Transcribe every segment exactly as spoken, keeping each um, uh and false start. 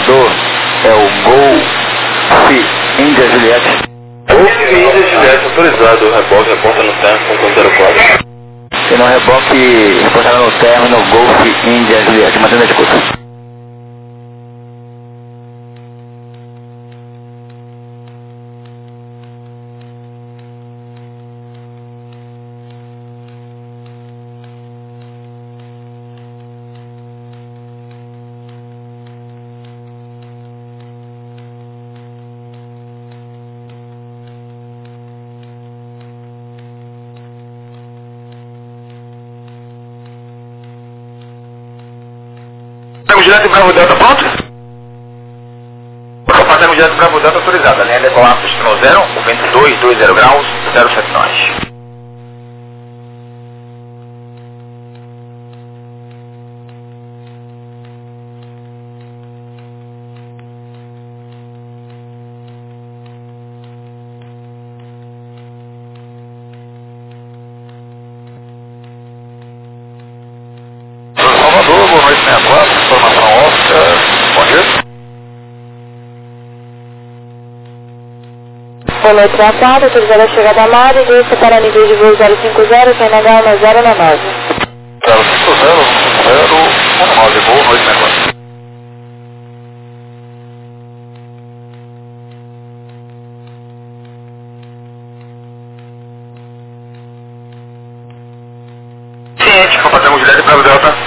decolador é o Golf Índia Juliette. Golf Índia Juliette, autorizado, reboque, reporta no tempo, com zero quatro. E no reboque, reportado no término, Golf Índia Juliette, mantendo a escuta. Passamos direto Bravo Delta, pronto? Passamos direto Bravo Delta, autorizado. A linha decolar no zero, o vento dois, dois zero graus, zero sete nós. Salvador, boa noite, sessenta e quatro, informação óptica, bom dia. Boa noite, sessenta e quatro, autorizada a chegada a Mari, desça para nível de voo zero cinco zero, K N H um zero nove. zero cinco zero, zero um nove, boa noite, sessenta e quatro. Ciente, compartilhamos direto para o Delta.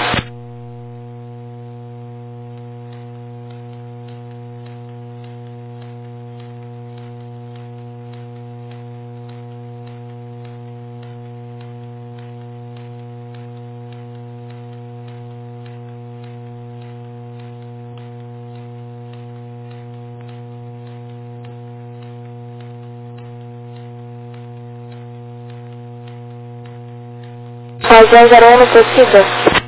Razão zero um no possível.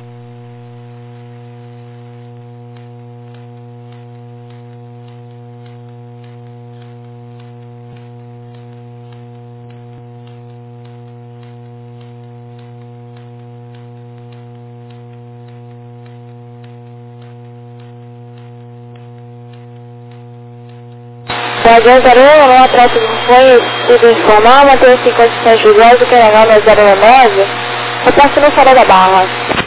Razão zero um, não atraso do foi sido informar, manter-se em condições visuais do K N H um zero nove. Eu passo no farol da Barra.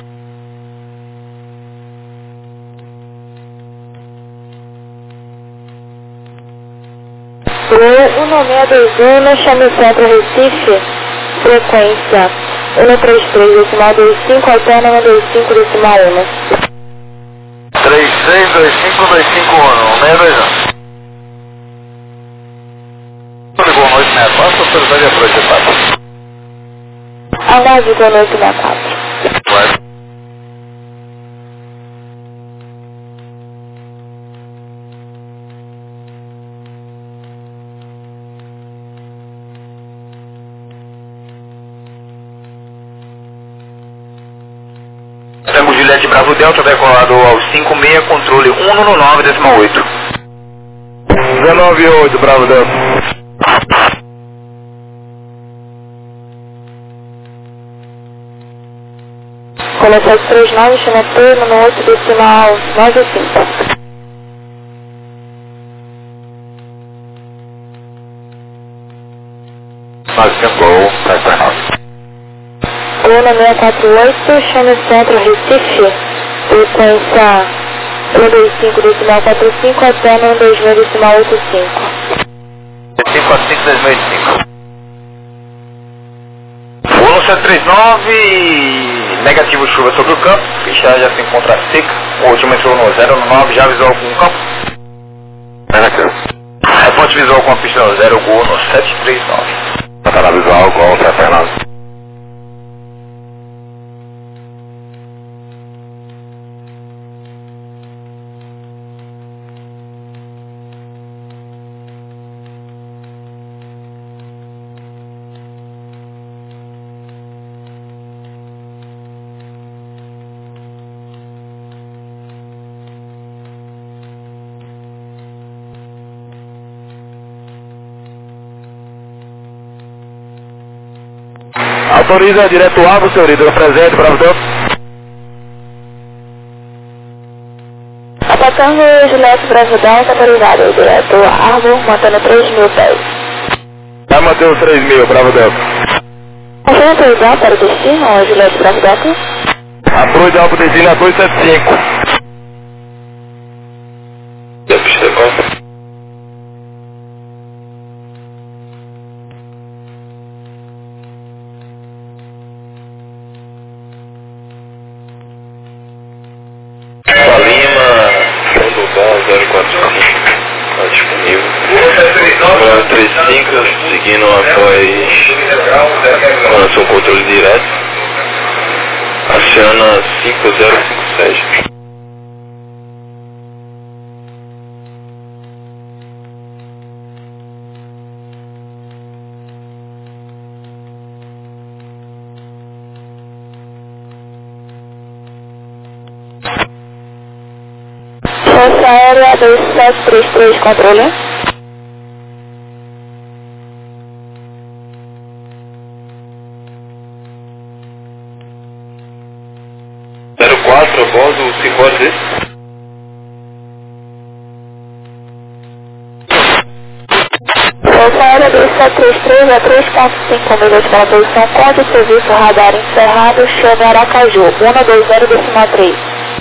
O um nove seis dois um, chame Centro Recife, frequência um três três, decimal dois cinco, alterna um dois cinco, decimal um. três seis dois cinco dois cinco um, seis dois um. Boa noite, sessenta e quatro, autoridade a projetar. Aguarde boa noite, sessenta e quatro. Vai. Temos Juliette Bravo Delta, decolado ao cinco seis, controle um no nove, decimal oito. dezenove oito, Bravo Delta. Coleção três nove, chama turno no oito, decimal nove cinco. nove cinco, sete nove. Luna seis quatro oito, chama Centro Recife, frequência um dois cinco, decimal quatro cinco, alterna um dois seis, decimal oito cinco. cinco quatro cinco, dois seis cinco. Luna sete três nove, negativo chuva sobre o campo, ficha já se encontra seca, o último entrou no zero nove, já visual com o campo. Reporte visual com a pista no zero, gol no sete três nove. Tá na visual, gol sete nove. Autoriza direto alvo, senhorita, presente, Bravo Delta. Sapatando Juliette Bravo Delta, autorizado, direto Arbor, mantendo três mil pés. Vai manter os três mil, Bravo Delta. Você autorizado para o destino, Juliette Bravo Delta? Aproveitar para o destino a dois sete cinco. Da pista quatro. zero quatro cinco, está disponível. Agora três cinco, seguindo após com o seu controle direto. Aciona cinco zero cinco sete. Força Aérea dois sete três três, controle. zero quatro, a bordo, cinco horas desse. Força Aérea dois sete três três a três ponto cinco milhas para a posição, código serviço radar encerrado, chame Aracaju, um dois zero decimal três.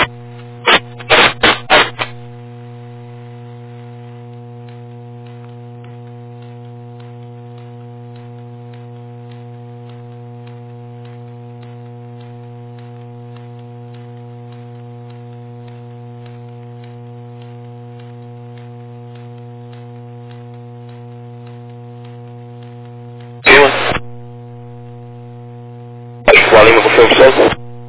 Com a Lima com o sol.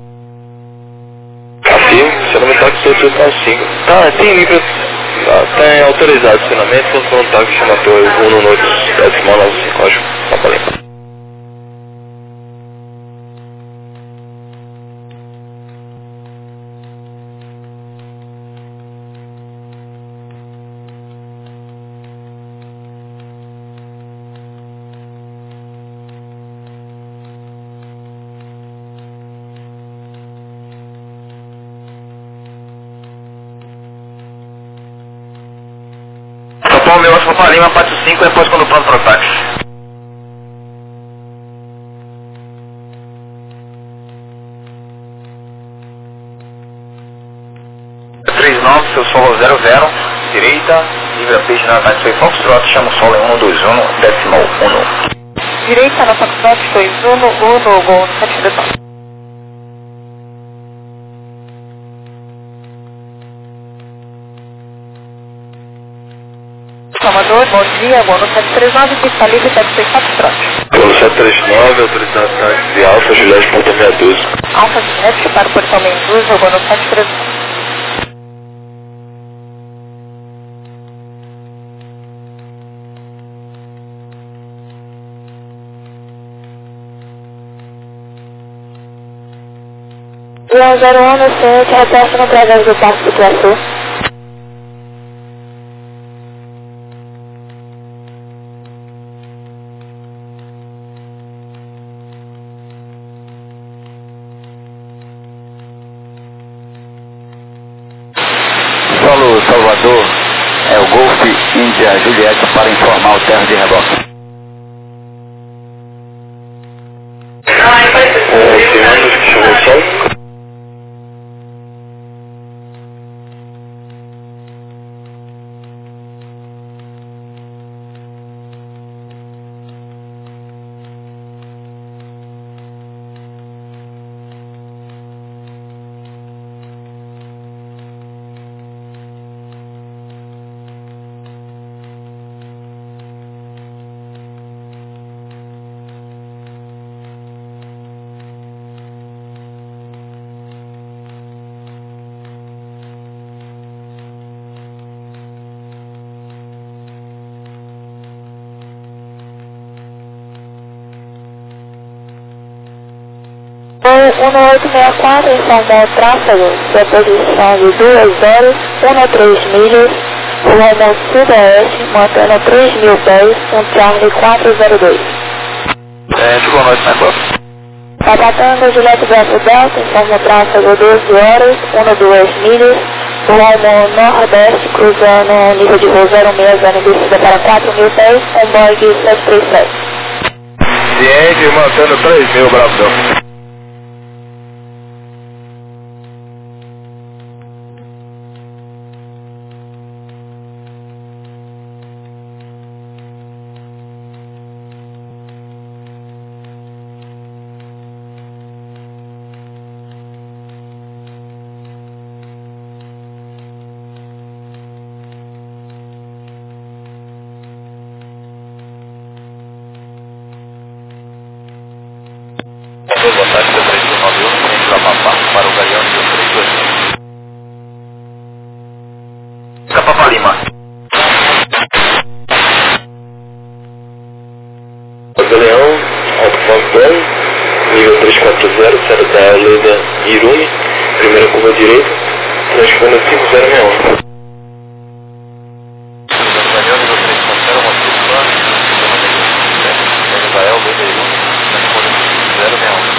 Afirmo, acionamento táxi oito oito cinco. Tá, tem livre, tem autorizado acionamento, quando um táxi chama torre um no noite decimal nove cinco, acho. Só para Lima. São meu Oscar Lima, quatro cinco, depois quando pronto para o táxi. três nove, seu solo zero zero, direita, livre a peixe na táxi, foi Foxtrot, chama o solo em um dois um, decimal um. Direita na Foxtrot, foi um um, gol, sete detalhes. Salvador, bom dia, bom no sete três nove, pista livre, sete seis quatro Foxtrot. Bom sete três nove, autorizado táxi de Alfa, Juliette, ponto meia dúzia. Alfa Juliette, para o portão Mendoza, bom no sete três nove. um zero um no centro, repete no através do Parque do Plaçu. Solo Salvador, é o Golf Índia Juliette para informar o terra de reboque. Confirmando que chamou o sol. um oito seis quatro em São Paulo, tráfego, sua posição de duas horas, um três milhas, rumo sudoeste, mantendo três mil pés, um Charlie quatro zero dois. É, de boa noite, né, Bob? Sapatando Juliette Bravo Delta, informa tráfego doze horas, um duas milhas, Rumo Nordeste, cruzando nível de voo zero seis, zona descida para quatro mil pés, com Boeing sete três sete. Ciente, mantendo três mil, Bravo Delta. Boa tarde, C três um nove um, frente da Papá, para o Galeão de três dois cinco. Capapá Lima. Galeão, Alto Falcão, nível trezentos e quarenta, saindo da Leda Irumi, primeira curva direita, transpondo cinco zero seis um. Galeão, nível trezentos e quarenta, motivo plano, Israel, Leda Irumi, transpondo cinco zero seis um.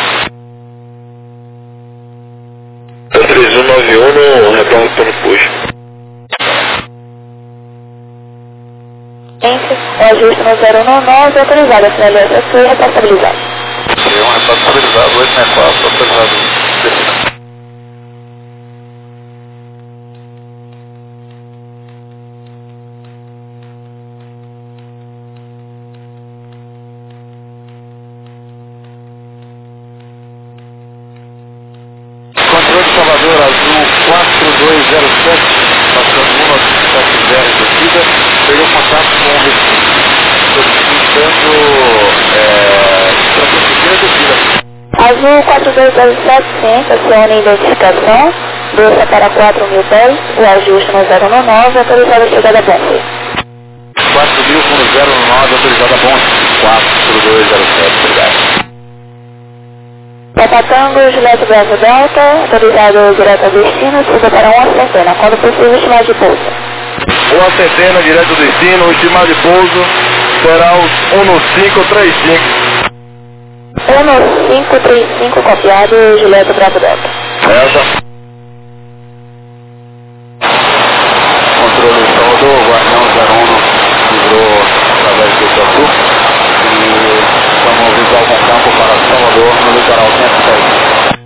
três um nove um no retorno pelo push. Entre, o ajuste no zero um nove, autorizado a finalização e responsabilizado. Tem um responsabilizado, oito seis quatro, autorizado. Controle de Salvador, azul quatro dois zero sete, passando um sete zero em descida, pegou contato com o Recife, solicitando é, para descida. Azul quatro dois zero sete, ciente, acione a identificação, desça para quatro mil pés, o ajuste no zero um nove, autorizado a chegada a Bonfim. quatro mil com zero nove, autorizado a Bonfim, quatro dois zero sete, obrigado. Papatango, Juliette Bravo Delta, autorizado direto a destino, suba para uma centena, quando possível estimar de pouso. Uma centena, direto ao destino, o estimado de pouso será o um cinco três cinco. um cinco três cinco, copiado, Juliette Bravo Delta. Essa. Controle de Salvador, Guardião zero um, livrou através do Sul e estamos visual com campo para Salvador, no litoral cento e seis.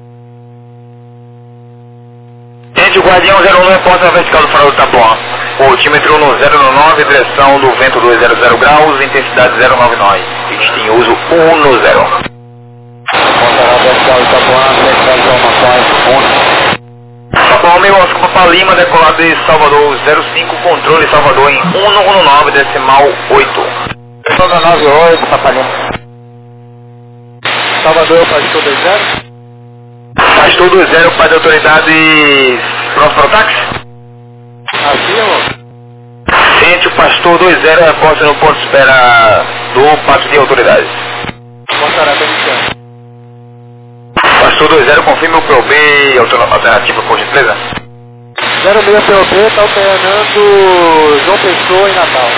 Gente, o Guardião zero um é porta vertical do farol do Tapuã. O altímetro no zero nove, direção do vento duzentos graus, intensidade zero nove nove. Em uso um no zero. Porta vertical do Tapuã, vertical de informações, um. Tapuã, meu Oscar Papa Lima, decolado de Salvador zero cinco, controle Salvador em um no nove, decimal oito. Salvador nove oito, Papa Lima. Salvador, Pastor dois zero. Pastor dois zero, pai de autoridades, pronto para o táxi? Aqui, amor. Sente o Pastor dois zero, reporte no ponto de espera do pátio de autoridades. Montará, iniciando. Pastor dois zero, confirme o P O B alternativa, por gentileza. zero seis P O B, está operando João Pessoa e Natal.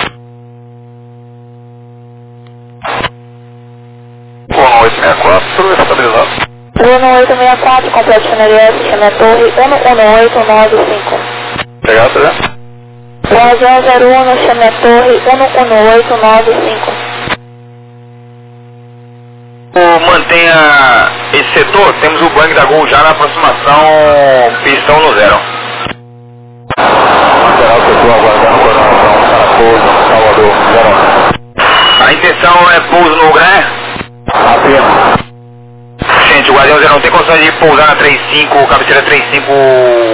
um oito seis quatro, estabilizado. um oito seis quatro, complexo F, chama a torre um um oito nove cinco. Obrigado, né? Razão zero um, chama a torre um um oito nove cinco. Mantenha esse setor, temos o Boeing da Gol já na aproximação, pistão no zero. Lateral setor aguardando coordenação para pouso, Salvador, zero. A intenção é pouso no Gré? Apenas. Gente, o Guardião zero não tem condições de pousar na trinta e cinco, cabeceira trinta e cinco,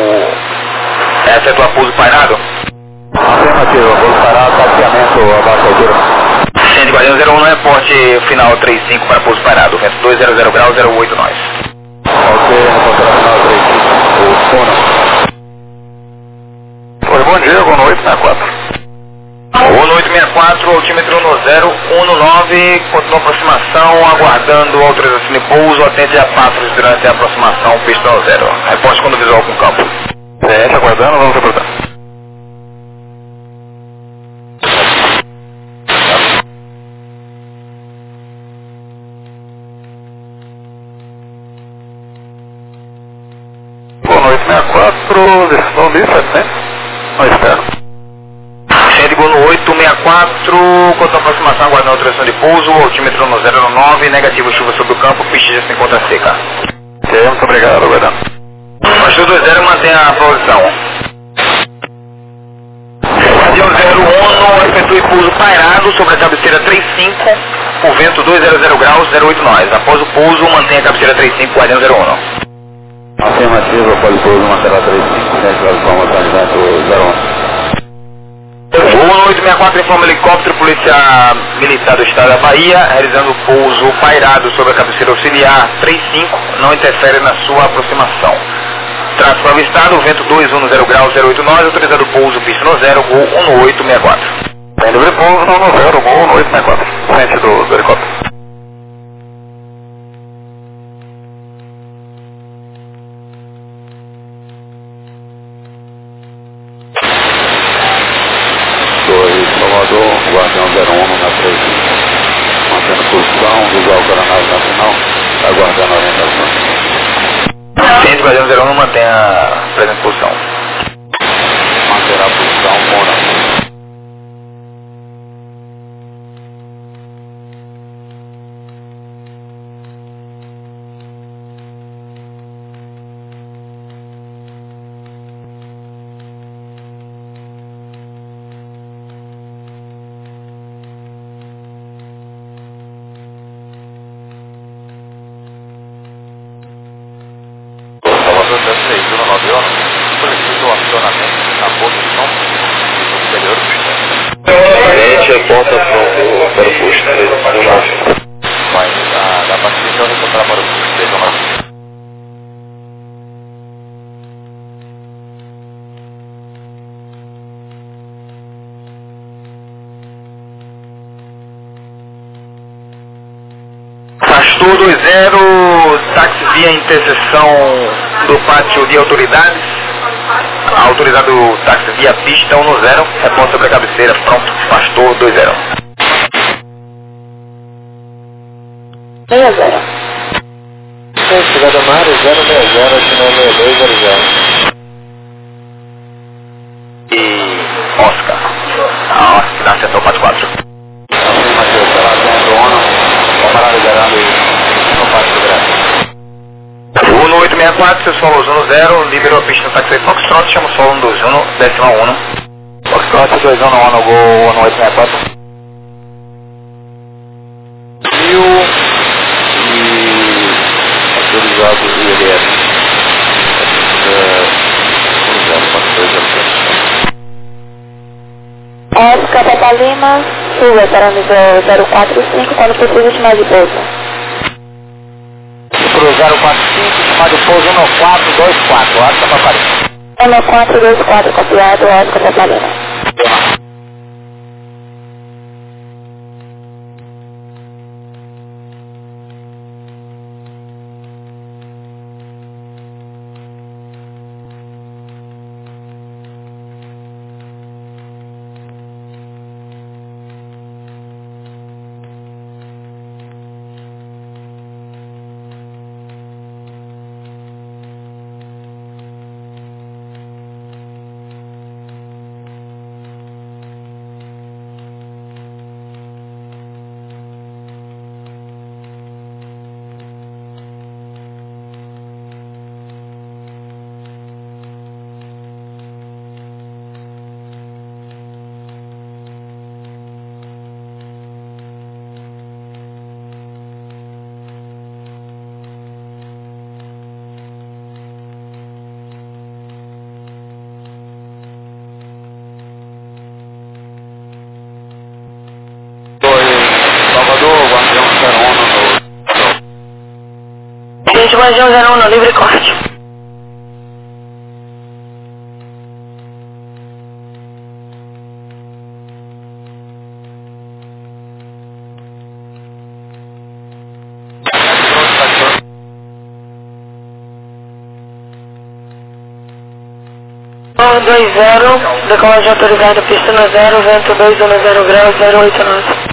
é setor pouso pairado? Afirmativo, pouso pairado, taxiamento abaixo da altura. Gente, Guardião zero um não é porte final trinta e cinco para pouso parado, vento duzentos graus, zero oito nós. Ok, reportador final trinta e cinco, o Fono. Oi, bom dia, boa noite, sessenta e quatro. um oito seis quatro, altímetro no zero um nove, continua aproximação, aguardando autorização de pouso, atende a Patros durante a aproximação, pistão zero. Reporte quando visual com campo. É, aguardando, vamos reportar. Boa noite, sessenta e quatro, versão mil e setecentos, no externo. Chegou no oito sessenta e quatro, contra aproximação, aguardando autorização de pouso, altímetro no zero nove, negativo, chuva sobre o campo, pista já se encontra seca. Ok, muito obrigado, aguardando. Pastor dois zero, mantenha a posição. Guardião zero um, efetue pouso pairado sobre a cabeceira trinta e cinco, o vento duzentos graus, zero oito nós. Após o pouso, mantenha a cabeceira trinta e cinco, Guardião zero um. Afirmativo, após o pouso, manterá trinta e cinco, sete graus, formação zero um. O oito sessenta e quatro informa helicóptero Polícia Militar do Estado da Bahia, realizando pouso pairado sobre a cabeceira auxiliar trinta e cinco, não interfere na sua aproximação. Traço para o estado, vento duzentos dez graus, zero oito nós, autorizado pouso, pista no zero, gol um no oito sessenta e quatro. Tem livre pouso, não no zero, gol um no oito sessenta e quatro, frente do, do helicóptero. Guardião zero um na três, mantendo posição, visual para a nave nacional, aguardando a orientação. Ciente, Guardião zero um mantém a presente posição. Manterá a posição, Mona. Solicito o acionamento na posição superior do pista. Gente, aponta para o posto. Mas a, da participação de encontrar para o posto três nove. Pastor dois zero, táxi via interseção do pátio de autoridades, autorizado o táxi via pista um no zero, reponta sobre a cabeceira, pronto, Pastor dois zero. seis zero. Cidade Amaro zero seis zero, final seis dois zero zero. E Oscar, a Oscar da setor quatro quatro. Afirmativo, pela dentro, ONU, comparado liberando no pátio do Brasil. um no oito sessenta e quatro, seu solo um zero, liberou a pista no táxi Foxtrot, chama o solo um dois um, décima um. Foxtrot dois um no ONU, gol no oito sessenta e quatro. Mil e autorizado o I L S. Oscar Papa Lima, suba para o nível zero quatro cinco, quando possível chamar de pouso. Pro zero quatro cinco, chamado pouso um quatro dois quatro, Oscar Papa Lima. um quatro dois quatro, copiado, Oscar Papa Lima. Gente, Guardião zero um no livre corte. um dois zero, decolagem autorizada, pista no zero, vento dois um zero graus, zero oito nove.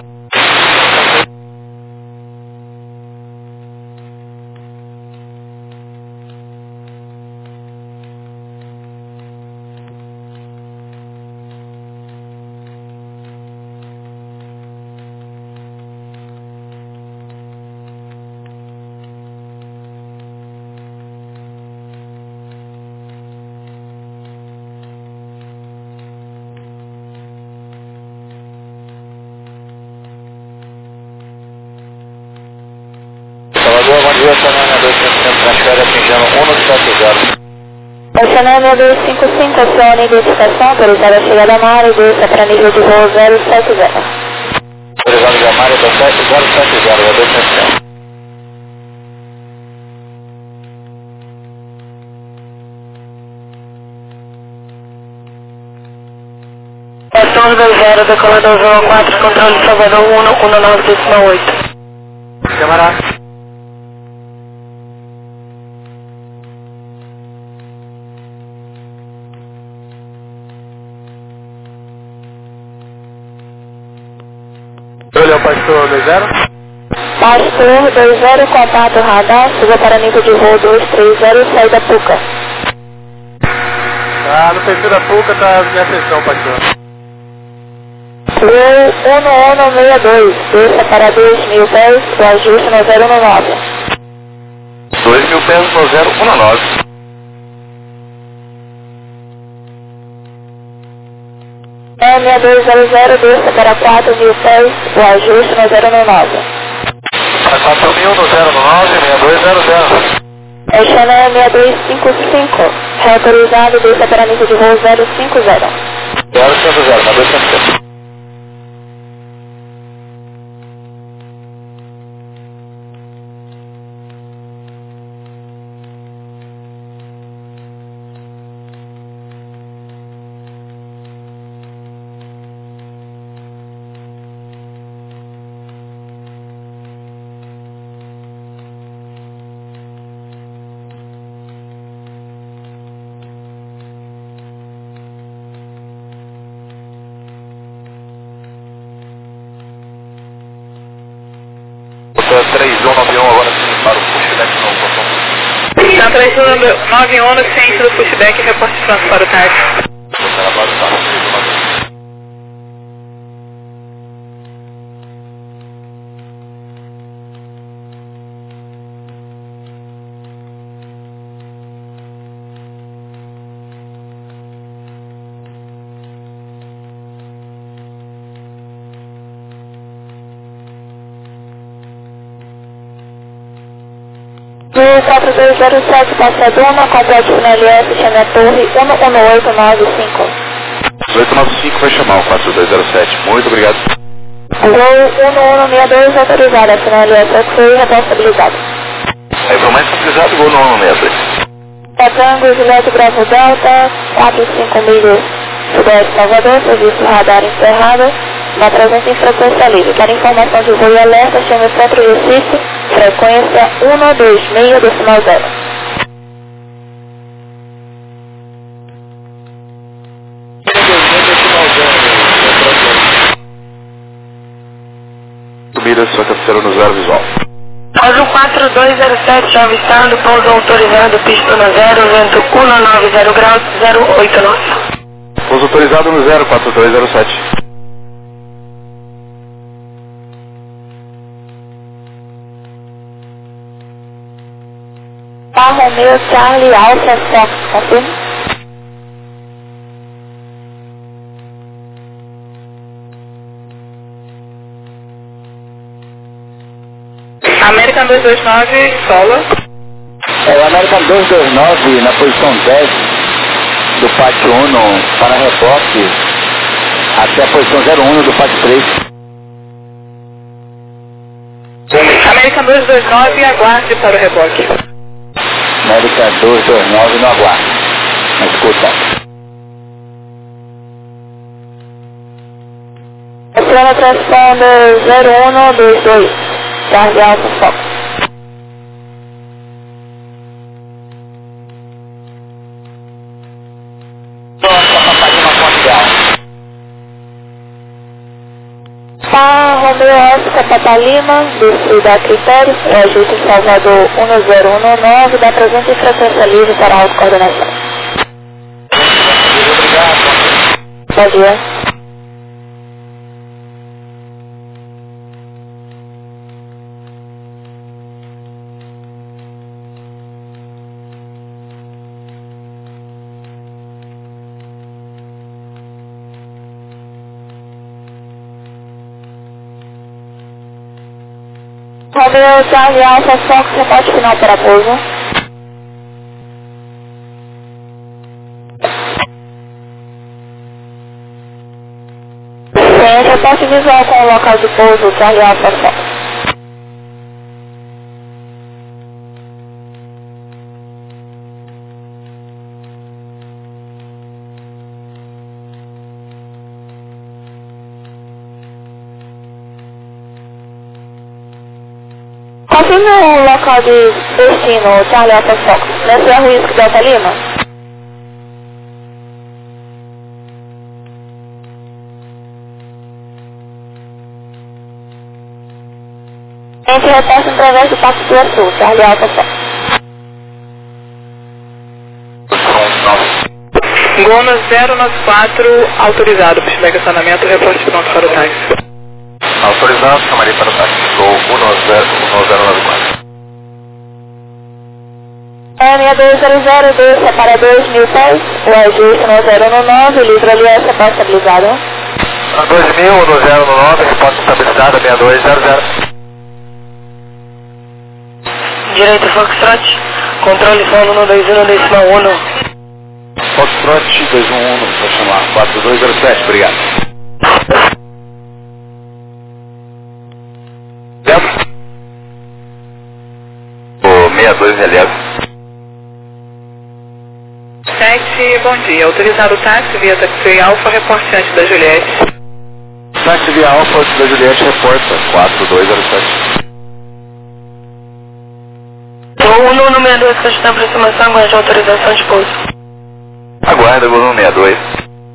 sete zero. Oceanã seis dois cinco cinco, aciona a identificação, autorizada a chegada à mar e desça para nível de voo zero sete zero. Autorizado de Amário da zero sete zero, é dois sete zero. Estação dois zero, decolador zero quatro, controle Salvador um um nove oito. Camarada. Olha o Pastor dois zero. Pastor dois zero, contato radar, suba para nível de voo dois três zero, sai da Puca. Ah, no perfil da Puca tá a minha sessão, Pastor. Voo um um seis dois, desça para dois mil pés, o ajuste no zero um nove. dois mil pés no zero um nove. É seis dois zero zero, desça para quatro mil pés, o ajuste no zero um nove. Para quatro mil no zero nove, seis dois zero zero. Oceanã seis dois cinco cinco, reautorizado, desça para nível de voo zero cinco zero. zero cinco zero, seis dois cinco zero. três um nove um agora sim para o pushback não, botão. Tá três um nove um no centro do pushback, reporte de trânsito para o tarde. quatro dois zero sete, passa Duma, complete no L S, chame a torre um um oito nove cinco. oito nove cinco vai chamar o quatro dois zero sete. Muito obrigado. Voo um um seis dois autorizado, assinou L S X e responsabilizado. Aí para o mais facilizado, voo no um um seis dois. Tango, Juliette Bravo Delta, quatro cinco milhas, Sudeste Salvador, serviço radar encerrado, na presença em frequência livre. Para informação de voo e alerta, chame o Centro Recife, frequência um dois seis decimal zero. Subida, sua cabeceira no zero visual. Pouso quatro dois zero sete, avistado, pouso autorizado, pista no zero, vento um nove zero graus, zero oito nove. Pouso autorizado no zero quatro dois zero sete. Tá, Romeo, Charlie, Alfa, Fox, confirma? American dois dois nove, solo. É o American dois dois nove na posição dez do pátio um para reboque até a posição zero um do pátio três. American dois dois nove, aguarde para o reboque. América dois dois nove no aguardo. Na escuta. Oceano transponder zero um dois dois, Charlie Alfa Fox. Tá, Romeo Oscar Patalima, do da Critério, é ajuste em Salvador um zero um nove, da presente em frequência livre para autocoordenação. Obrigado. Bom dia. Romeo Charlie Alfa Fox, reporte final para pouso. Reporte visual com o local de pouso, Charlie Alpha Fox. Confirme o local de destino, Charlie Alpha Fox. Nesse é o Whisky Delta Lima. Gente, reporte através do Parque do Sul, Charlie Alpha Fox. Gona zero nove quatro, autorizado. Pushback acionamento, reporte pronto para o táxi. Autorizado, chamaria para o táxi. Gol um nove zero nove quatro. É seis dois zero zero, desça para dois mil pés. O ajuste no zero um nove, livre ali essa pode estabilizado. dois mil no zero um nove, resposta estabilizada, seis dois zero zero. Direito Foxtrot, controle solo no dois um decimal um. Foxtrot dois um um, vou chamar quatro dois zero sete, obrigado. O seis dois releve. sete, bom dia. Autorizado o táxi via Taxi Alfa, reporte antes da Juliette. Táxi via Alfa antes da Juliette, reporta quatro dois zero sete. Gol um no seis dois, caixa de aproximação, aguarde autorização de pouso. Aguarda, Gol um seis dois.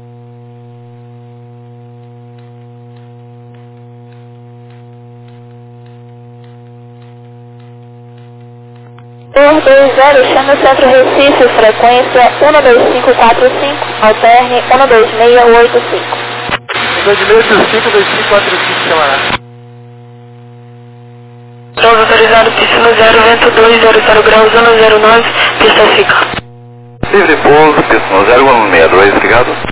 dois dois zero, chama o Centro Recife, frequência um dois cinco quatro cinco, alterne um dois seis oito cinco. dois seis cinco, dois cinco quatro cinco, chamará. Novo autorizado, pista no zero, vento dois zero zero graus, um zero nove, pista fica. Livre pouso, pista no zero um seis dois, obrigado.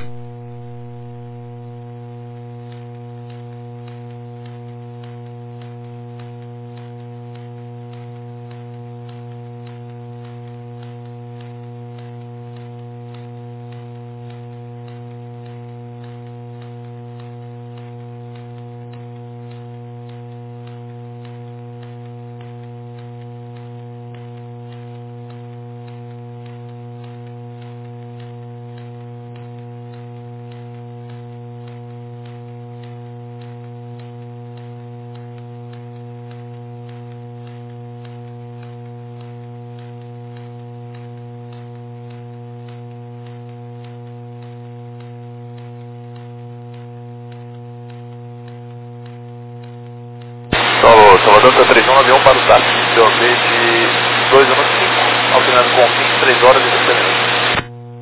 Salvador três um nove um para o táxi, C O B de dois um cinco, alternando com fim três horas e trinta minutos.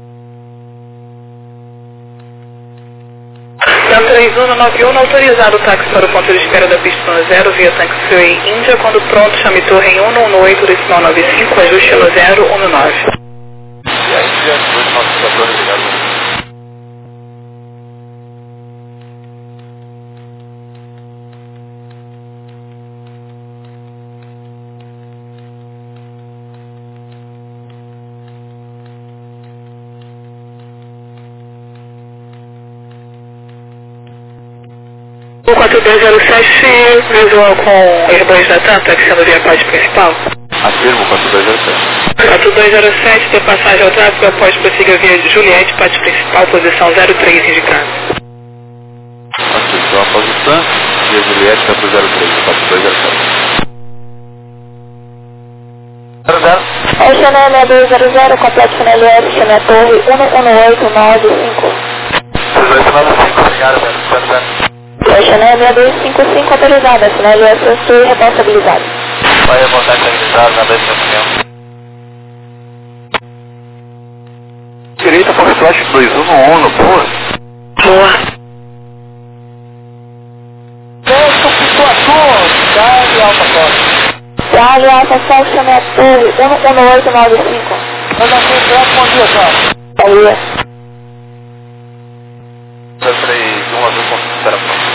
três um nove um, autorizado o táxi para o ponto de espera da pista no zero, via Taxiway Índia, quando pronto, chame torre em um um oito, decimal nove cinco, ajuste no zero um nove. E a Índia, dois nove quatro, obrigado. O quatro dois zero sete, visual com Airbus da TAM, taxiando via pode principal. Afirmo, quatro dois zero sete. quatro dois zero sete, de passagem ao tráfego, após prossiga via Juliette, parte principal, posição zero três indicado. Atenção após o TAM, via Juliette, quatro zero três, quatro dois zero sete. zero zero. É Chanel seis dois zero zero, complexo L S, chame a torre um um oito nove cinco. três dois nove cinco, obrigado, zero zero. É Chanel seis dois cinco cinco, autorizada, sinal L S Sul responsabilizado. Vai reportar estabilizado na décima opção. Direita Foxtrot dois um um no Boa. Boa. Desce o flutuador, Charlie Alpha Fox. Charlie Alpha Fox, chame a torre um um oito nove cinco. Nós vamos ter bom dia, Charlie. Aí. três um azul com superação.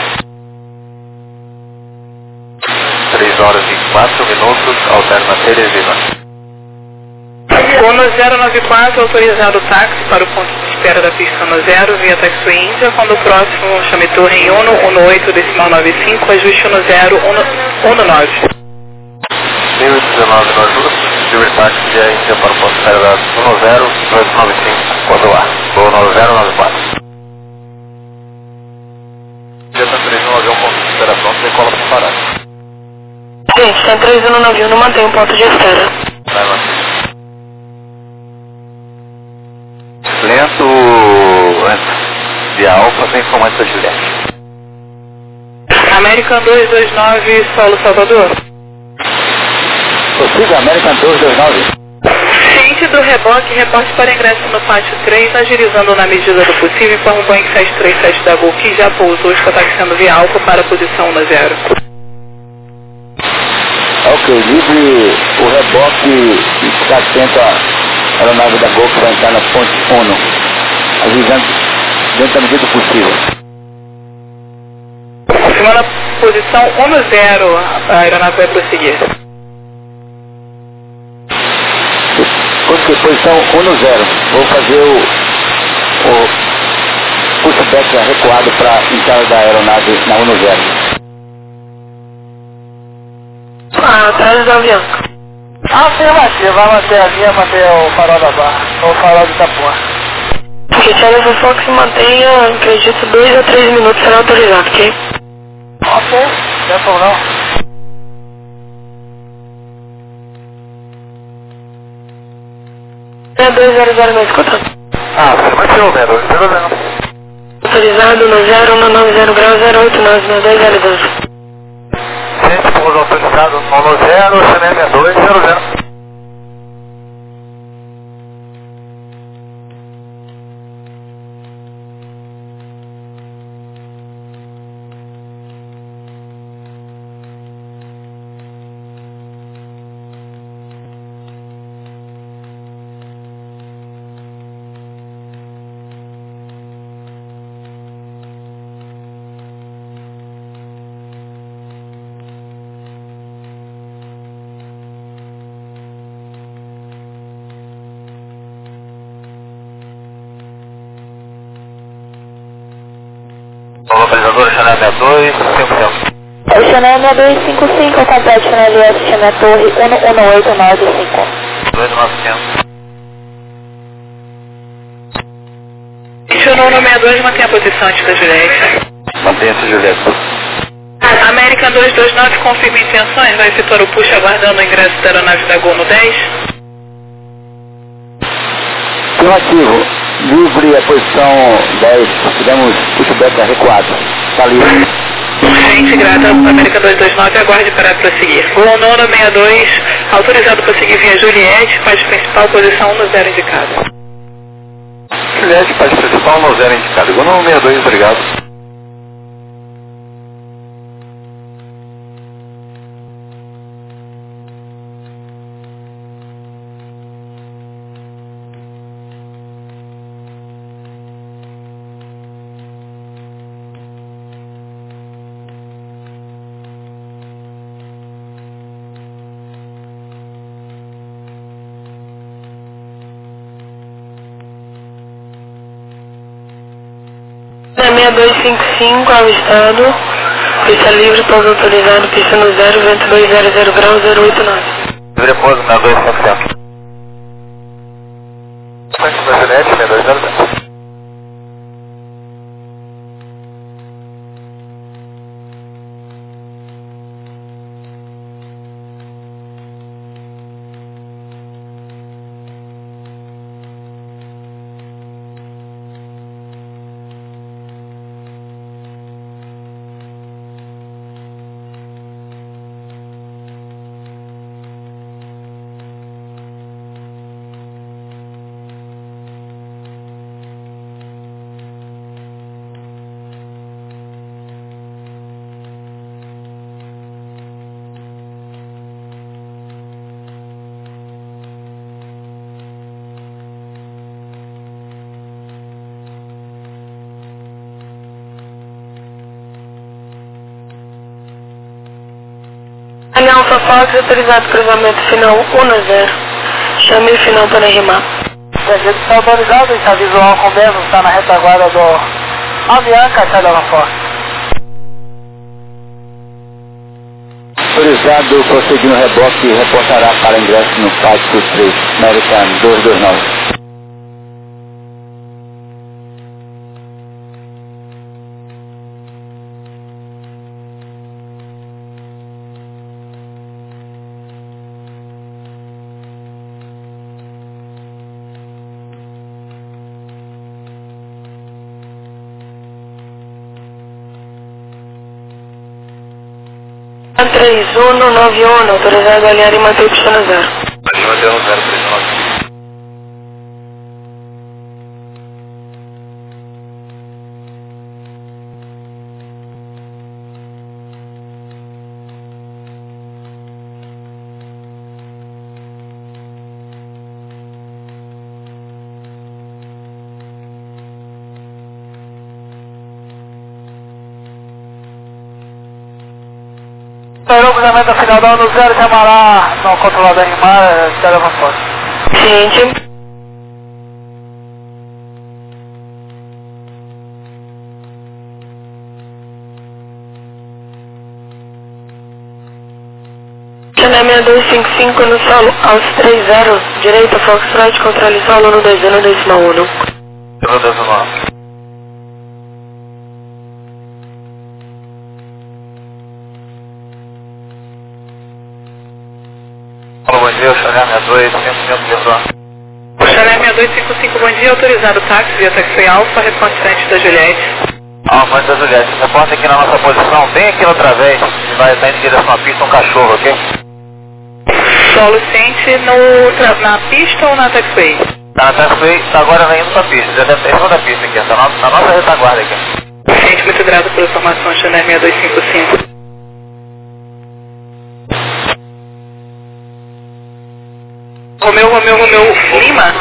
três horas e quatro minutos, alterna Teresina. Gona zero nove quatro, autorizado o táxi para o ponto de espera da pista no zero, via Taxi Índia, quando o próximo chame torre em um um oito, decimal nove cinco, ajuste no zero, um nove. mil e dezenove no ajuda, Silver Taxi via Índia para o ponto de espera da um zero, dois nove cinco, quando lá, voo nove zero nove quatro. Delta três um avião, ponto de espera pronto, decola para parar. Gente, tem três um no navio, não mantém um ponto de espera. Vai lá. Lento, antes de Alfa, vem com essa Juliette. American dois dois nove, solo Salvador. Possível, American dois dois nove. Ciente do reboque, reporte para ingresso no pátio três, agilizando na medida do possível, informa o Boeing sete três sete da Gol que já pousou, está taxiando via Alfa para a posição um zero. Ok, livre o reboque e ficar atento à aeronave da Gol que vai entrar na ponte um, agilizando dentro da medida do possível. Confirmando a posição um zero, a aeronave vai prosseguir. Posição um zero. Vou fazer o, o pushback recuado para a entrada da aeronave na um zero. Ah, atrás do avião. Ah, sim, vai, vai manter a linha, manter o farol da barra, ou o farol de Itapuã. Porque se ela for que se mantenha, acredito, dois a três minutos será autorizado, ok? Ok, não tem problema. É dois zero zero, me escuta? Ah, você vai ser o zero zero zero. Autorizado no zero um nove zero grau zero oito nove no dois zero dois. Gente, fomos autorizados no zero, C N M dois zero zero. Localizador Chanel sessenta e dois, cem por cento. O Chanel sessenta e dois cinquenta e cinco, complete Chanel U S, chama a torre um um oito nove cinco. dois mil e novecentos. Chanel sessenta e dois, mantém a posição antes da Juliette. Mantenha-se, Juliette. American dois dois nove, confirma intenções, vai efetuar o push aguardando o ingresso da aeronave da Gol no dez. Afirmativo, livre a posição dez, tivemos pushback recuado. Está livre. Gente, grata, American dois dois nove, aguarde para prosseguir. Gol nono sessenta e dois, autorizado para seguir via Juliette, parte principal, posição um zero indicada. Juliette, parte principal, no zero indicado. Igual no sessenta e dois, obrigado. sessenta e dois cinquenta e cinco, avistado. Pista livre, pouso autorizado, pista no zero, vento dois zero zero grau zero oito nove. Livre pouso na dois cinquenta e cinco. Frente da Juliette, sessenta e dois zero zero. Alfa Fox, autorizado cruzamento final um zero. Chame final para rimar. serviço está autorizado, está visual com mesmo, está na retaguarda do Avianca, sai da Forte. Autorizado, prosseguindo reboque, reportará para ingresso no pátio três, American dois dois nove. três um nove um, autorizado a alinhar e manter o pistão zero. Lima zero zero três nove. Esperou o cruzamento final da ano zero, chamará no controlador em mar, sai da Forte. Ciente. Channel seis dois cinco cinco no solo, aos três zero, direita, Foxtrot, controle solo no dezeno décimo um. zero décimo um. Alô, bom dia, o Chanel seis dois cinco cinco, pessoal. O Chanel seis dois cinco cinco, bom dia, autorizado o táxi via Taxi Alfa, reporte frente da Juliette. Ah, frente da Juliette, reporta aqui na nossa posição, bem aqui outra vez, e vai estar em direção à pista um cachorro, ok? Solo ciente no, tra- na pista ou na taxiway? Tá na taxiway, está agora indo pra pista, já deve ter ido da pista aqui, tá na, na nossa retaguarda aqui. Ciente, muito grato pela informação, Chanel seis dois cinco cinco. Romeu, Romeu, Romeu, Lima.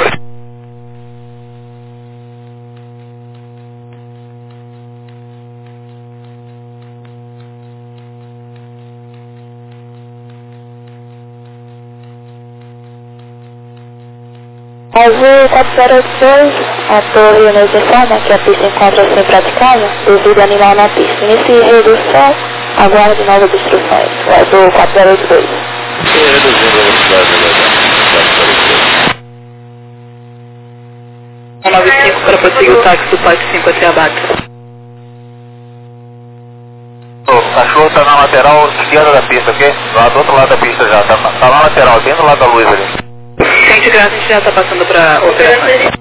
Azul quatro zero oito dois, a torre nos informa que a pista encontra-se impraticável devido a animal na pista. Inicie redução, aguarde novas instruções. O Azul quatro zero oito dois. um nove cinco para prosseguir o táxi do Pátio cinco até a Bata. O cachorro tá na lateral esquerda da pista, ok? Lá do outro lado da pista já, tá, tá na lateral, bem do lado da luz ali. Ciente, grato, a gente já está passando para operações.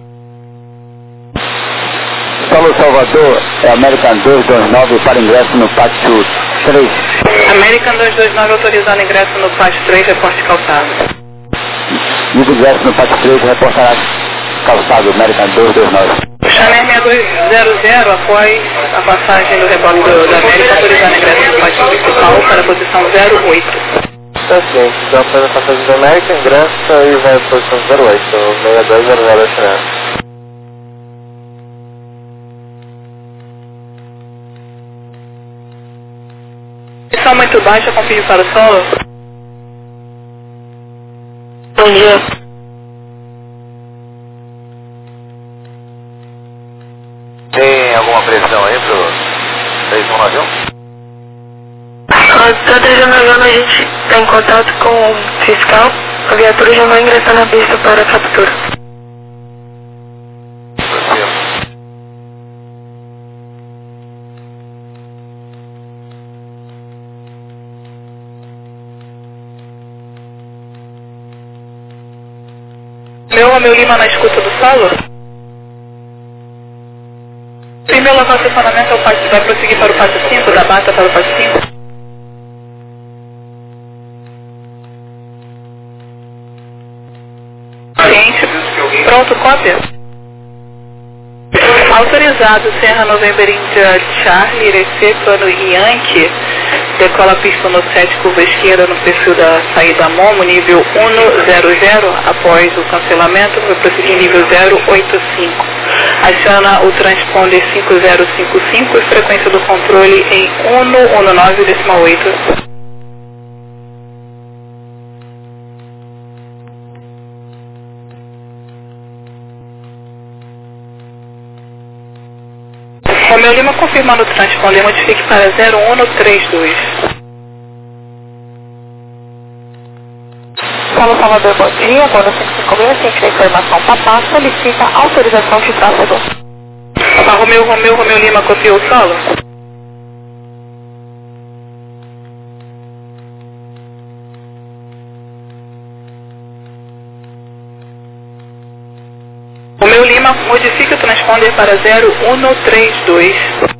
Solo Salvador, é American dois dois nove para ingresso no pátio três. American dois dois nove autorizando ingresso no Pátio três, reporte calçado. No ingresso no pátio três, reportará calçado, American dois dois nove. O Chanel seis dois zero zero, após a passagem do reboque do, da América, autorizando ingresso no pátio principal para a posição zero oito. Tá ciente, então faz a passagem da América, ingressa e vai para a posição zero oito, seis dois zero zero, Chanel. Posição muito baixa, confirme para o solo. Bom dia. Tem alguma pressão aí pro três um nove um? Está desejando, a gente está em contato com o fiscal. A viatura já vai ingressar na pista para a captura. Meu Romeu Lima na escuta do solo. Primeiro local de estacionamento é o pátio, vai prosseguir para o pátio cinco, da Bata para o pátio cinco. Ciente. Pronto, cópia. Autorizado, Serra November India Charlie, Irecê, Plano Yankee, decola a pista no sete, curva esquerda no perfil da saída Momo, nível um zero zero, após o cancelamento, vai prosseguir nível zero oito cinco. Aciona o transponder cinco zero cinco cinco e frequência do controle em um um nove décimo oito. Romeu Lima confirmando o transponder, modifique para zero um três dois. Paulo Salvador, bom dia. Agora cinco cinco seis, ciente da informação Papá, solicita autorização de tráfego. Papá Romeu, Romeu, Romeu Lima copiou o solo? Romeu Lima, modifique o transponder para zero um três dois.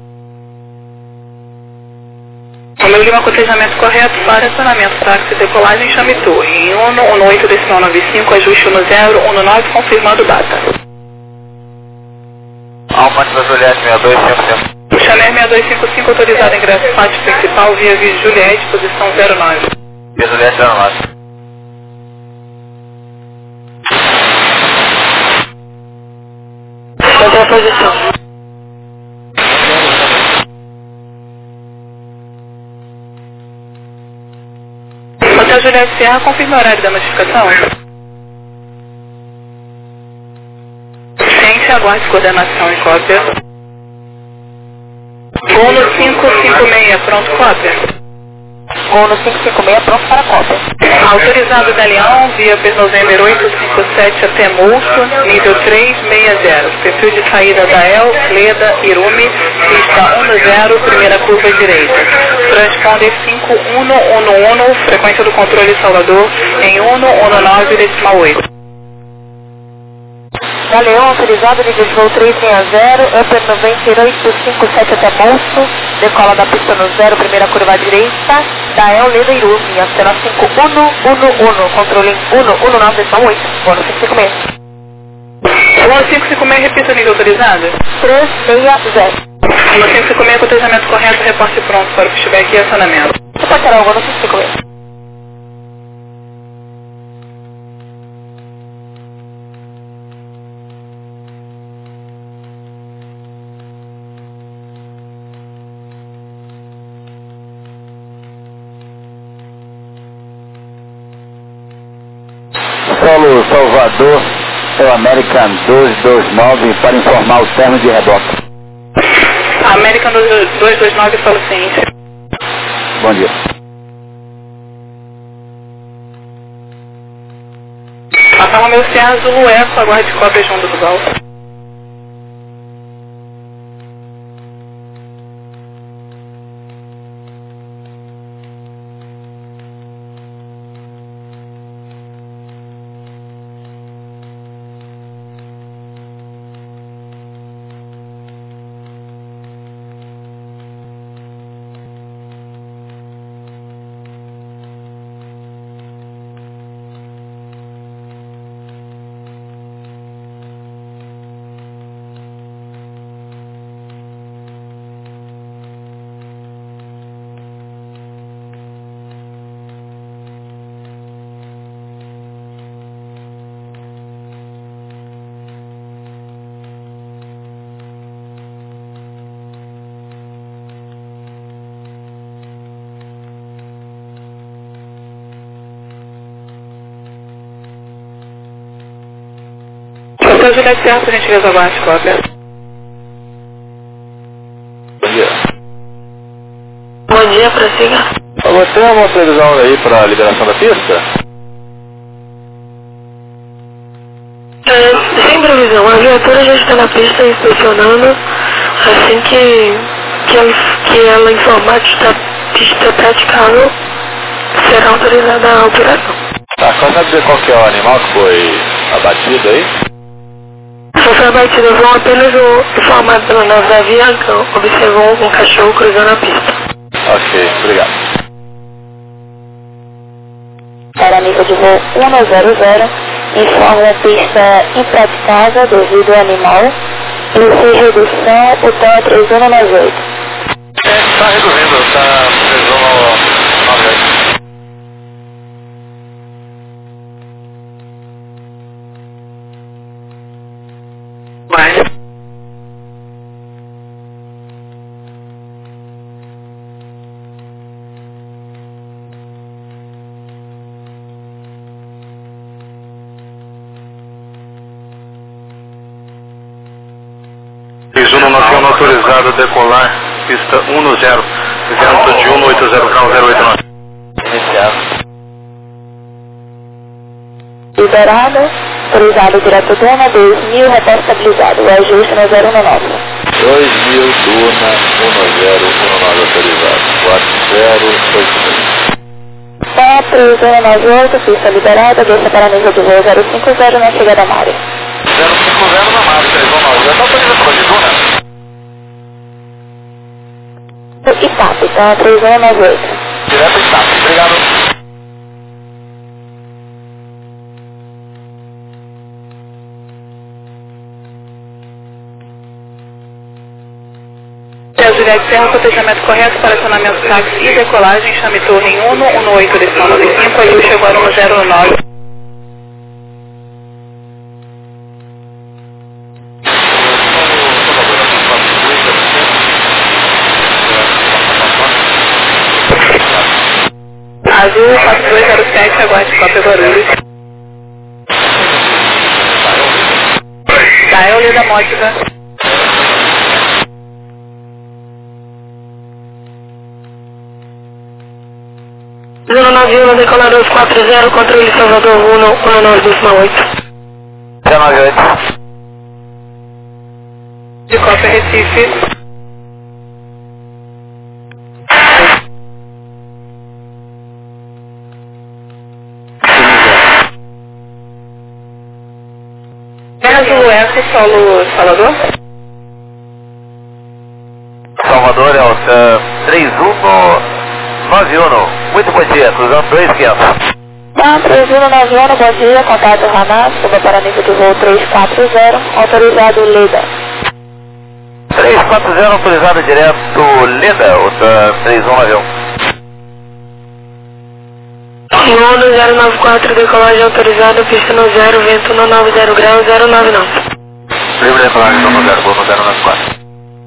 Romeu Lima, cotejamento correto para acionamento táxi, decolagem, chame torre. Em um um oito decimal nove cinco, ajuste no zero um nove, confirmando data. Almante da Juliette seis dois cinco cinco. Chanel seis dois cinco cinco, autorizado ingresso pátio principal via Via Juliette, posição zero nove. Via Juliette zero nove. Outra posição. Hotel Juliette Serra, confirma o horário da notificação. Ciente, aguarde coordenação e cópia. Gol no cinco cinco seis, pronto, cópia. Gol no cinco cinco seis, pronto para cópia. Autorizado da Leão, via November oito cinco sete até Mulso, nível três seis zero. Perfil de saída da El, Leda, Irumi, pista um zero, primeira curva direita. Transponder cinco um um um, frequência do controle Salvador, em um um nove decimal oito. Da Leão, autorizado, nível de voo três seis zero, Upper noventa oito cinco sete até Bolso, decola da pista no zero, primeira curva à direita, da El, Leda, Irumi, acena cinco um um um, controle um um nove decimal oito, bônus cinco cinco seis. Bônus cinco cinco seis, repita o nível autorizado. três seis zero. No cinco cinco seis, cotejamento correto, reporte pronto para o pushback e acionamento. Reportará o gol no cinco cinco seis. Solo Salvador, é o American duzentos e vinte e nove para informar o termo de reboque. American duzentos e vinte e nove, solo ciência. Bom dia. Papa Romeu Serra, Zulu Eco, aguarde cópia junto do Golfo. Hotel Juliette Serra, por gentileza, aguarde cópia. Bom dia. Bom dia, prossiga. Você tem uma previsão aí para a liberação da pista? É, sem previsão, a viatura já está na pista inspecionando. Assim que, que, ela, que ela informar que está pista praticável, será autorizada a operação. Tá, consegue dizer qual que é o animal que foi abatido aí? Só foi abatida, vão apenas o informado pela nave da Aviação, observou um cachorro cruzando a pista. Ok, obrigado. Para nível de voo um zero zero, informa a pista impraticável devido ao animal, inicie redução, o T O três um nove oito. É, tá reduzindo, tá precisando nove oito. Vai. três um nove Zona autorizada a decolar, pista um no zero, vento de um oito zero grau zero oito nove. Iniciado. Liberada, autorizado direto Duna, dois mil, reporte estabilizado, o ajuste no zero um nove. dois mil, Duna, um zero um nove autorizado. quatro zero oito seis. quatro zero nove oito, pista liberada, desça para nível do voo zero cinco zero na chegada à área. zero cinco zero na Mário, três um nove. Já está autorizado de Duna? I T A P, então três um nove oito. Direto está. Obrigado. Juliette Serra, cotejamento correto para acionamento táxi e decolagem, chame torre em Uno, um oito, decimal nove cinco, aí chegou a um zero nove. Azul quatro dois zero sete, aguarde cópia Guarulhos. Dial Leda Módica. Zona nove um, decolar dois quatro zero, controle Salvador Uno, um nove decimal oito. zero nove oito. De cópia Recife. Azul Eco, solo Salvador? Salvador é o três um nove um. Muito bom dia, cruzando dois quinhentos. Tá, três um nove um, bom dia, contato Hamas, suba para nível do voo três quatro zero, autorizado Leda. três quatro zero autorizado direto Leda, o três um nove um. Uno zero nove quatro, decolagem autorizada, pista no zero, vento no nove zero grau zero nove nove. Livre decolagem no zero, voo no zero nove quatro.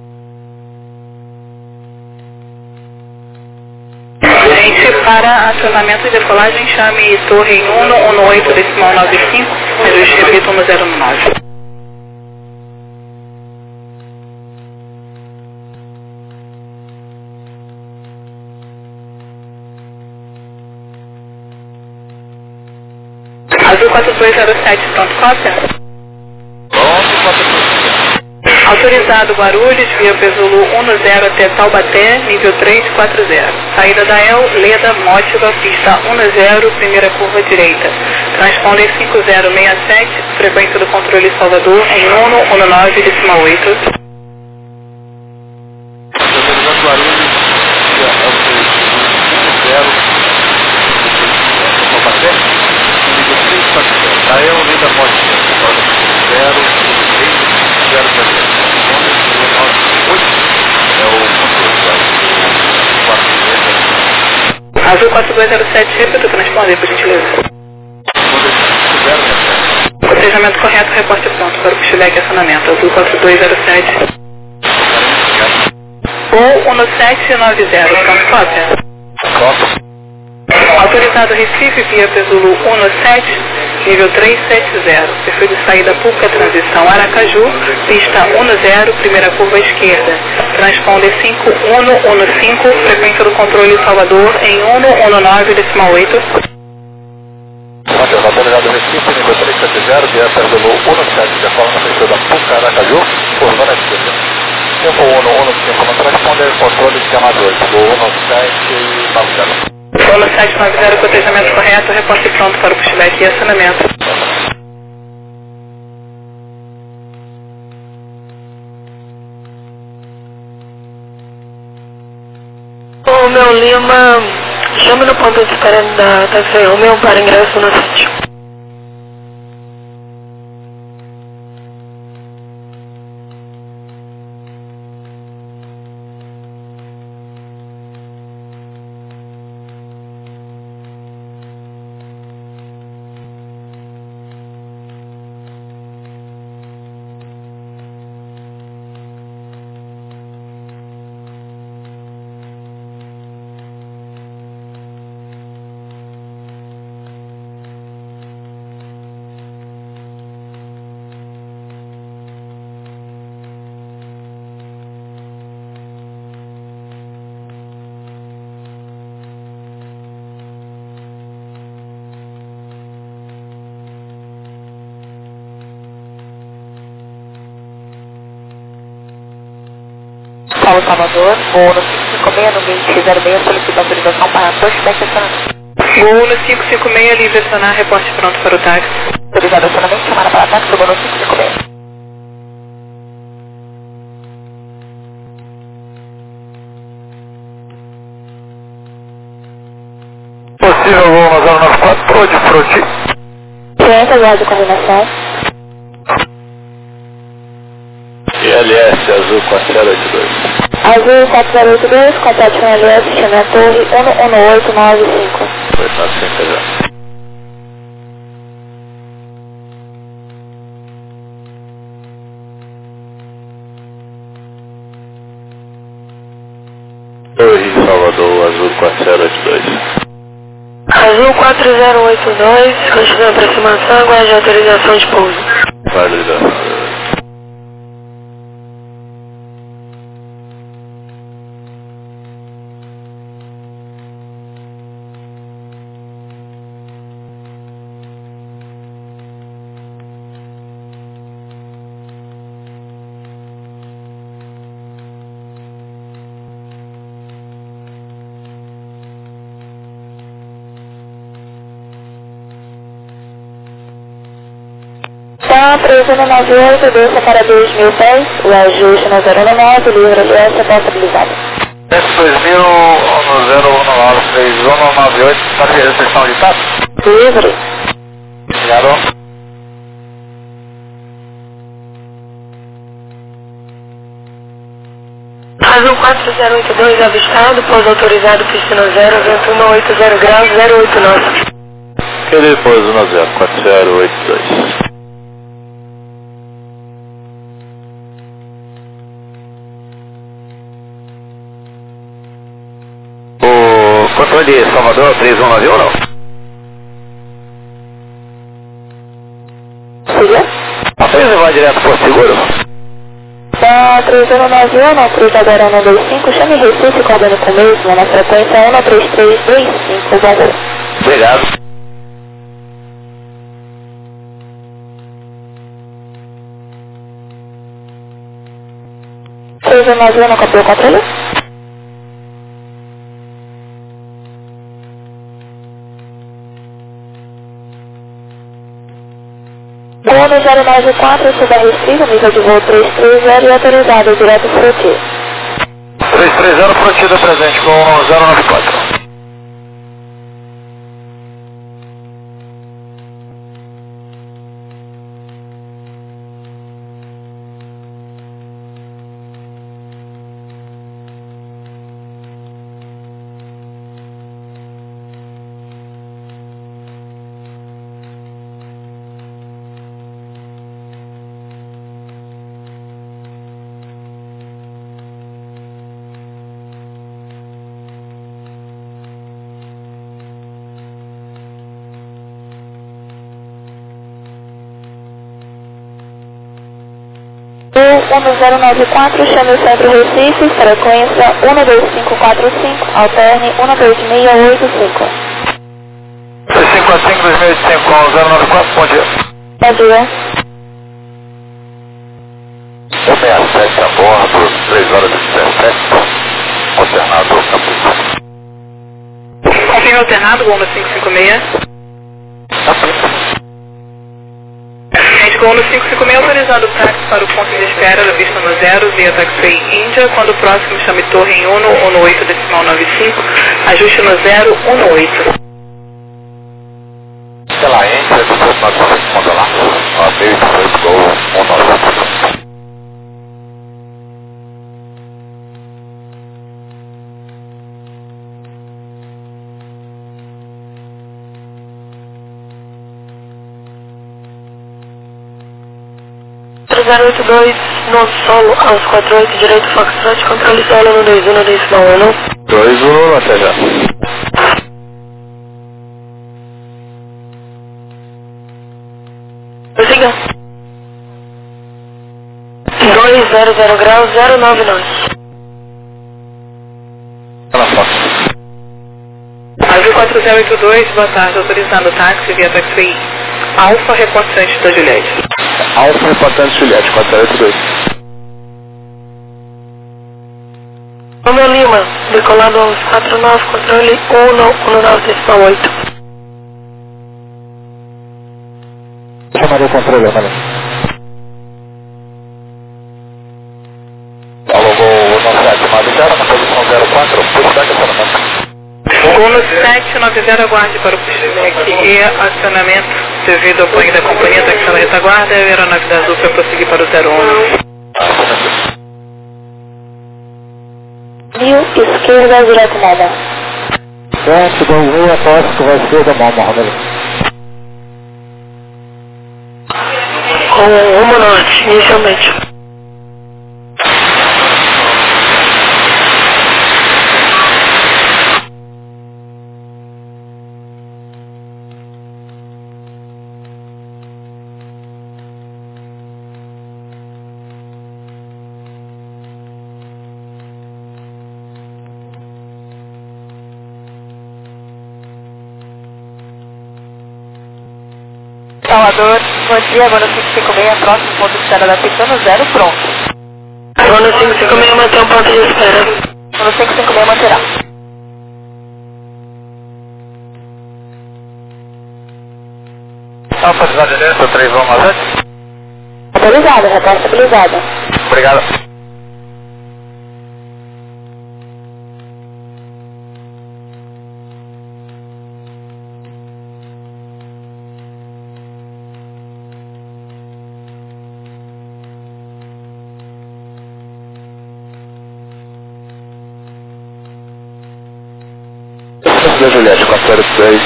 Gente, para acionamento de decolagem, chame torre em Uno, um oito, decimal nove cinco, ajuste repito no zero nove. Azul quatro dois zero sete, pronto, cópia? Pronto, quatro. Autorizado Guarulhos, via Pesulu um zero até Taubaté, nível três quatro zero. Saída da El, Leda, Mótiva, pista um zero, primeira curva direita. Transponder cinco zero seis sete, frequência do controle Salvador em Uno, um nove, decimal oito. Autorizado Guarulhos, via um zero, Taubaté, nível três quatro zero. Da El, Leda, Mótiva, zero três zero zero. É o controle, Azul quatro dois zero sete, repita o transponder, por gentileza. Cotejamento correto, reporte pronto para o pushback e acionamento. Azul quatro dois zero sete. Ou um sete nove zero, pronto, cópia? Autorizado Recife, via Pesulu um sete, nível três sete zero. Perfil de saída pública, transição Aracaju, pista um zero, primeira curva esquerda. Transponder cinco um um cinco, frequência do controle Salvador em Uno, um nove, decimal oito. Autorizado Recife, nível três sete zero, via Pesulu um sete, decola na pista da Puca Aracaju, por zona esquerda. Tempo um um cinco, no transponder controle de amadores, um sete nove zero. um sete nove zero, cotejamento correto, reporte pronto para o pushback e acionamento. O meu Lima, chame no ponto de espera da taxi Romeo para ingresso no sítio. Paulo Salvador, voo no cinco cinco seis no vinte zero seis, solicita autorização para pushback acionamento. Voo no cinco cinco seis, livre acionar, reporte pronto para o táxi. Autorizado acionamento, chamada para táxi, voo no cinco cinco seis. Possível voo no zero nove quatro, Prodi, Prodi. Ciência, guarda de combinação. I L S azul quatro zero oito dois. Azul quatro zero oito dois, contato com L S, chame a torre um um oito nove cinco. Foi fácil sem pegar. Torre Salvador, azul quatro zero oito dois. Azul quatro zero oito dois, continua a aproximação, aguarde autorização de pouso. Validação. Então, três um nove oito, desça para dois mil pés, o ajuste no zero um nove, livre L S possibilizado. S dois mil no zero um nove três um nove oito, está de restrição de tato? Livre. Obrigado. Azul quatro zero oito dois, avistado, pouso autorizado, piscina zero, vento um oito zero graus, zero oito nove. Aquele pouso no zero quatro zero oito dois. Controle de Salvador três um nove um, não? Siga. A três vai direto por seguro? Da três um nove um, cruz agora um dois cinco, chame Recife, coordene com o mesmo, na frequência um três três dois cinco, bom voo. Obrigado. três um nove um, copiou o controle? Voo no zero nove quatro, suba Recife, nível de voo três três zero e autorizado, direto Fruti. três três zero, Frutida presente com zero nove quatro. um zero nove quatro, chame o centro Recife, frequência um dois cinco quatro cinco, alterne um dois seis oito cinco. dois cinco quatro cinco, dois seis oito cinco com zero nove quatro, bom dia. Bom dia. um seis sete a bordo, três horas e dezessete, alternado Campos. Confirme alternado, Gol no cinco cinco seis. Gente, Gol no cinco cinco seis autorizado o táxi para o ponto de espera da pista no zero, via Taxi Índia, quando o próximo chame torre em um um oito decimal nove cinco, ajuste no zero um oito. Pela Índia, depois nós vamos controlar, ó, meio dezoito, Gol um nove. zero oito dois, novo solo, aos quatro oito, direito Foxtrot, controle solo no dois um, no decimal um. dois um, até já. Siga. dois zero zero graus, zero nove nove. Fala, Fox. Azul quatro zero oito dois, boa tarde, autorizando o táxi via Taxi Alfa, reportante da Juliette. Alfa, reportante Juliette, quatro zero oito dois. Romeu Lima, decolado onze quatro nove, controle um um nove decimal oito. Chamarei o controle, Romeu. Alô, voo um sete nove zero, na posição zero quatro, pushback acionamento. Uno sete nove zero, aguarde para o pushback e acionamento devido ao banho da companhia da aquela retaguarda e a aeronave da Azul para prosseguir para o zero um. Rio, esquerda, direto nada. sete dois mil, aposto que vai ser da Mama, Romeu. Com rumo norte, inicialmente. Salvador, bom dia, Agora cinco cinco seis, próximo ponto de espera da pista no zero, pronto. Agora cinco cinco seis, mantém um ponto de espera. Agora cinco cinco seis, manterá. Autorizado direto, três um nove. Autorizado, retorno estabilizado. Obrigado. Da Juliette, quatro seis.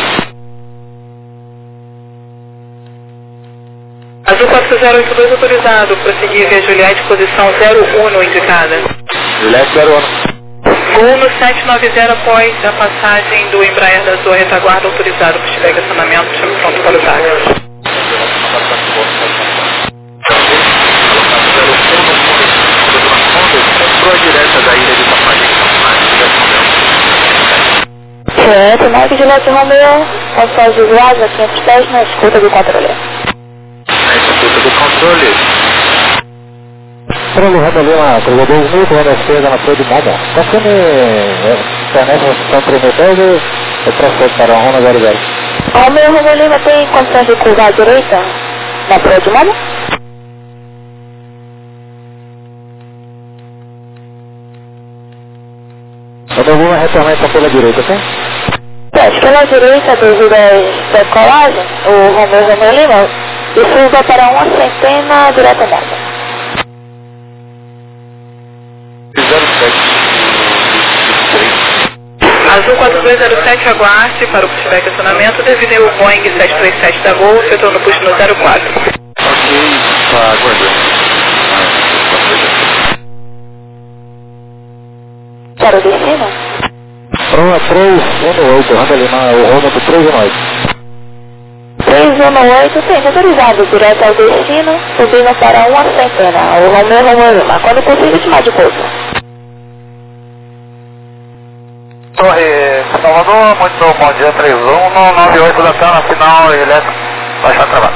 Azul quatro zero oito dois autorizado, prosseguir via Juliette, posição zero um indicada. Juliette zero um. Uno sete nove zero após a passagem do Embraer da Azul retaguarda autorizado, pushback acionamento, chame pronto para o táxi. Comprou direta da ilha de Taparica. Certo, Mike Juliette Romeu, passagem de Guasa, quinhentos pés, na escuta do controle. Na escuta do controle. Controle Romeu Lima, três dois mil, correndo à esquerda na Flor de Momo. Passando internet na posição trinta e eu procedo para a Roma zero zero. Romeu Romeu Lima tem condições de cruzar à direita na Flor de Momo? Romeu Lima retorna pela direita, ok? Certo, pela direita devido à decolagem, o Romeu Romeu Lima, e suba para uma centena diretamente. zero sete. Azul quatro dois zero sete, aguarde para o pushback acionamento devido ao Boeing sete três sete da Gol, retorno push no zero quatro. Ok, está aguardando. Para o destino? Roma três um oito, Romeu Lima, o Roma do três um oito. três um oito, sim, autorizado, direto ao destino, subindo para uma centena, o Romeu Romeu Lima, quando possível, estimar de pouso. Torre Salvador, muito bom dia, três um, no nove oito da tela, final elétrico, baixar trabalho.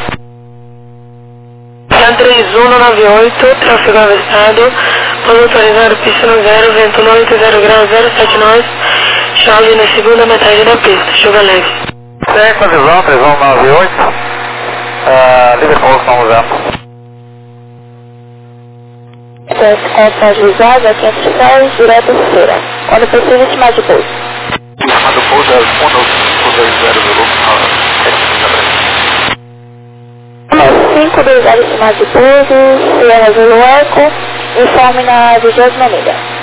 Plan três um no nove oito, tráfego avistado, pode autorizar pista no zero, vento oito zero graus zero sete nove, chove na segunda metade da pista, chuva leve. Tem com a visão, três um nove oito, uh, livre pouso, vamos ver. Teste com fragilizada, quinhentos pés, direto à feira. Quando possível, estimar de pouso. Estimar do pouso é um dois zero cinco dois zero, estimar de pouso, Sierra Zulu Eco, informe na vigésima milha.